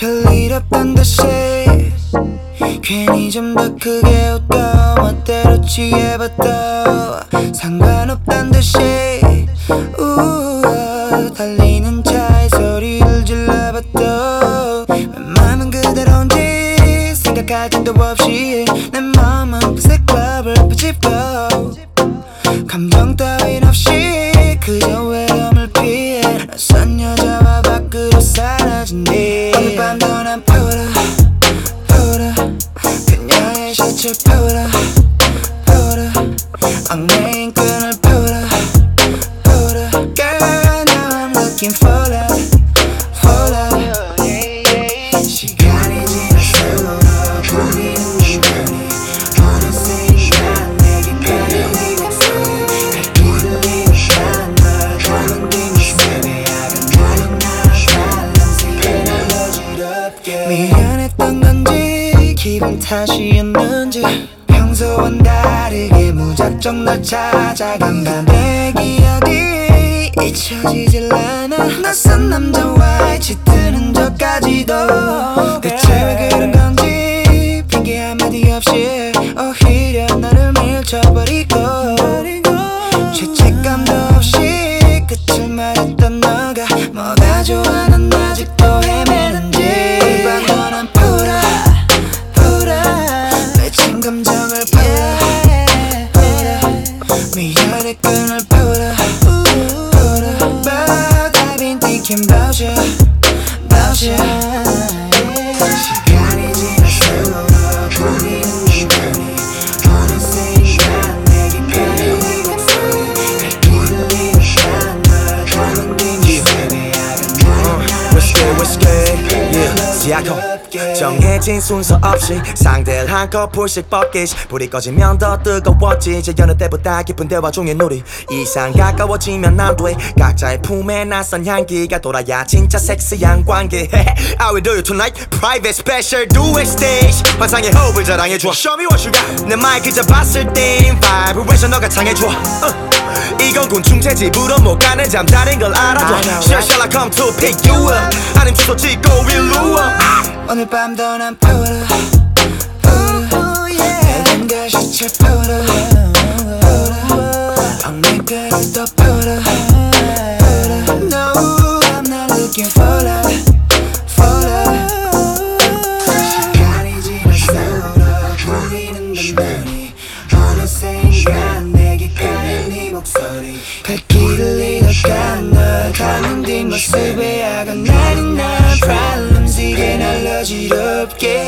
별일 없단 듯이 괜히 좀 더 크게 웃고 멋대로 취해봐도 상관없단 듯이 달리는 차에 소리를 질러봐도 맘은 그대로인지 생각할 틈도 없이 내 마음은 그새 클럽을 비집고 감정 따윈 없이 그저 외로움을 피해 낯선 여자와 밖으로 사라진 뒤 오늘 밤도 난 풀어 그녀의 셔츠를 풀어 얽매인 끈을 풀어 Girl now I'm looking for love 시간이 지날수록 보이는 눈이 어느새 난 내게 가는 네 목소리 발길을 잃었단 널 닮은 네 모습에 야간 나 발냄새가 날로 지럽게 미안했던 건지 기분 탓이었는지 평소와는 다르게 무작정 널 찾아간 밤 내 기억이 잊혀지질 않아 낯선 남자와의 짙은 저까지도 대체 왜 그런 건지 핑계 한마디 없이 오히려 너를 밀쳐버리고 죄책감도 없이 끝을 말했던 너가 뭐가 좋아 난 아직도 헤매는지 이 밤도 난 풀어 맺힌 감정을 풀어 미련의 끈을 풀어 But I've been thinking about you 시간이 지날수록 보이는 눈이 어느새 난 내게 가는 네 목소리 발길을 잃었단 널 닮은 네 모습에 What's good? Yeah, 시작호 정해진 순서 없이 상대를 한꺼풀씩 벗기시 불이 꺼지면 더 뜨거워지 이제 여느 때보다 깊은 대화 중에 우리 이상 가까워지면 안돼 각자의 품에 낯선 향기가 돌아야 진짜 섹시한 관계 I will do you tonight Private special duet stage 환상의 호흡을 자랑해줘 Show me what you got 내 마이크 잡았을 땐 vibration 너가 창해줘 이건 곤충체 집으로 못 가는 잠자린 걸 알아줘 Shall I come to pick you up 아님 주소 찍고 일로 와 오늘 밤도 난 풀어 해변 그 셔츠를 풀어 엉킨 끈을 또 풀어 No, I'm not looking for love 시간이 지날수록 보이는 눈이 어느새 난 내게 가는 네 목소리 발길을 잃어간 널 닮은 네 모습에 야간 날이 나 problems 이게 날로 지럽게